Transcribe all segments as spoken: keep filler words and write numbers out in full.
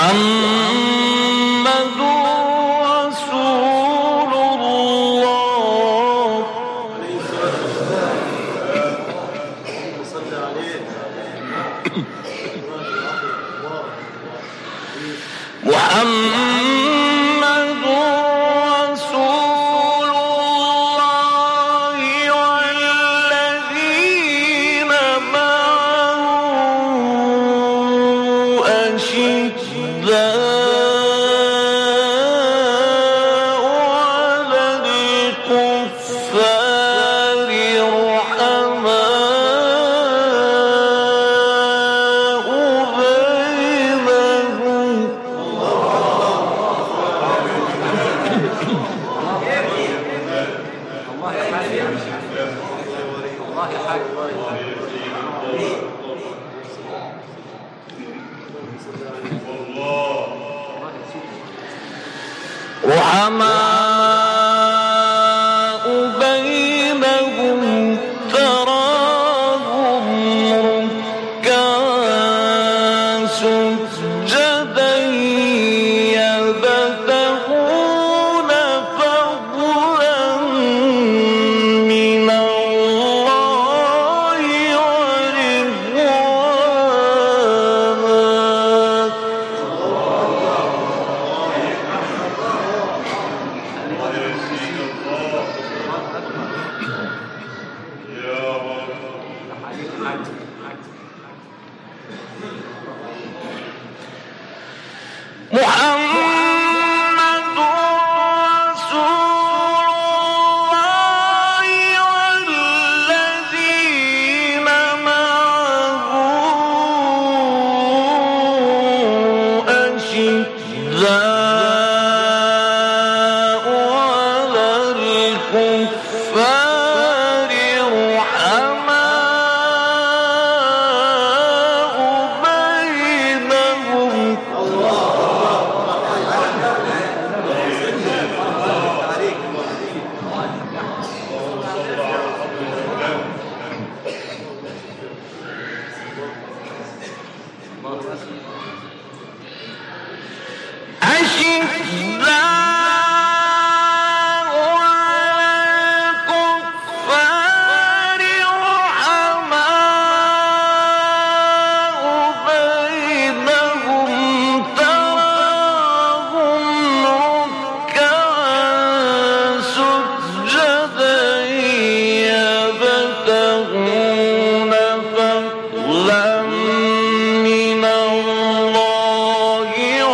محمد رسول الله محمد رسول الله والذين معه أشداء على الكفار رحماء بينهم رحماء بينهم تراهم ركعا سجدا يبتغون فضلا من الله ورضوانا محمد رسول الله والذين معه أشداء على الكفار رحماء بينهم أشداء على الكفار رحماء بينهم تراهم ركعا سجدا يبتغون فضلا من الله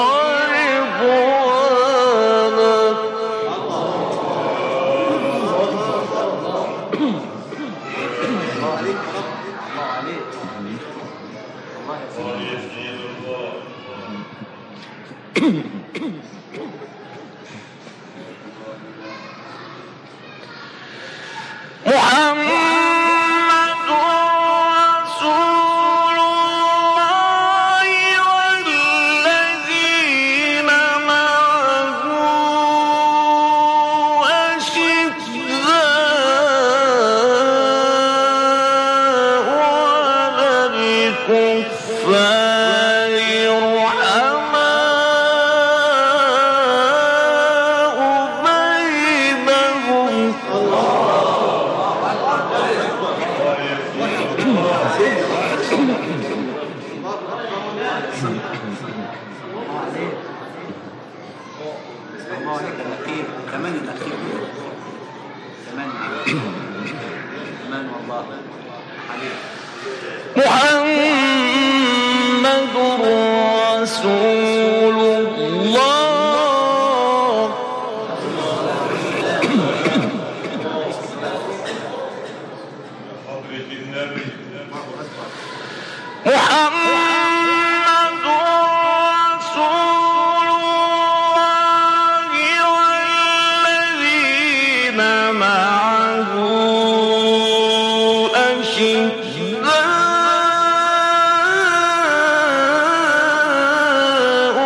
محمد رسول الله والذين معه أشداء على الكفار رحماء بينهم الأخير كمان الأخير كمان كمان والله عليك محمد رسول الله محمد رسول الله والذين معه أشداء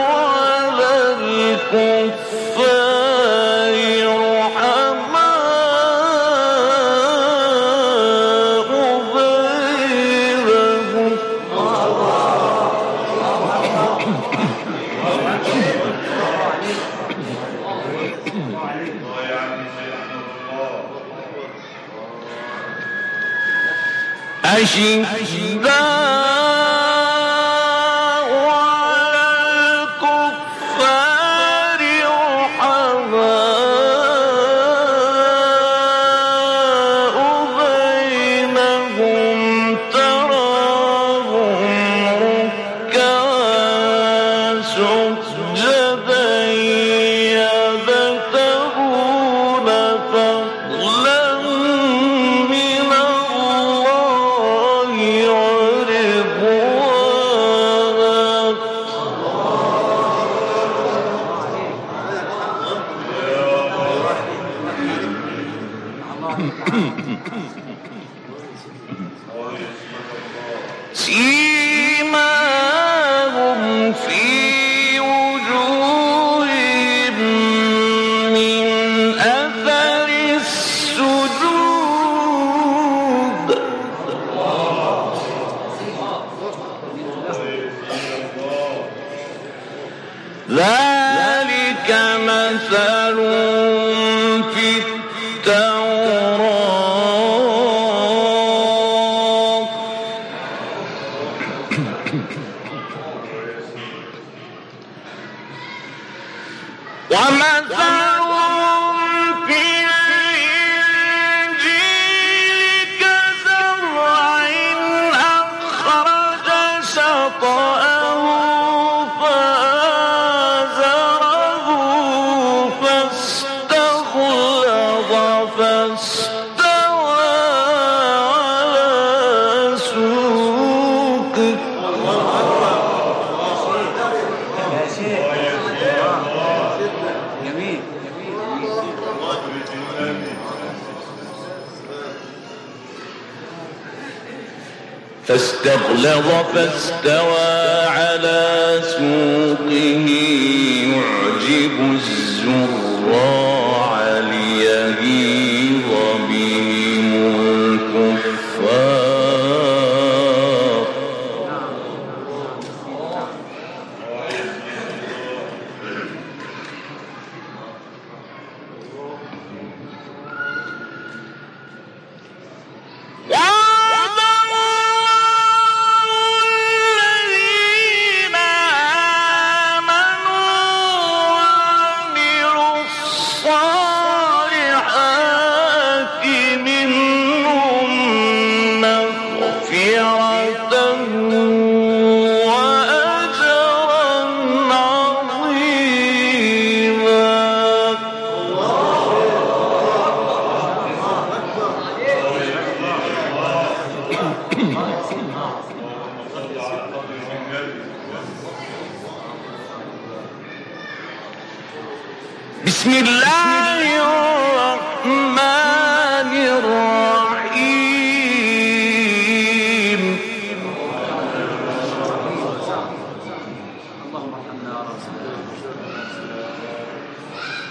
أشداء على الكفار رحماء بينهم تراهم ركعا سجدا يبتغون فضلا من الله سيماهم في وجوههم من أثر السجود ذلك مثلهم في التوراة ومثلهم في الإنجيل كزرع أخرج شطأه فآزره فاستغلظ فاستوى على سوقه جميل فاستغلظ فاستوى على سوقه يعجب الزراع ليغيظ بهم الكفار الذين آمنوا وعملوا الصالحات منهم مغفرة وأجرا عظيما بسم الله الرحمن الرحيم اللهم ارحمنا يا رب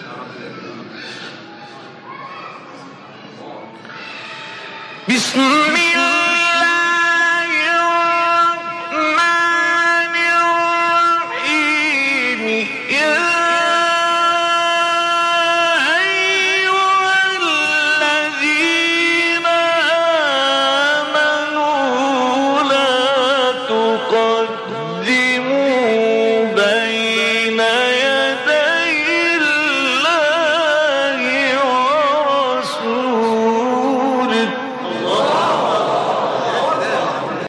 بسم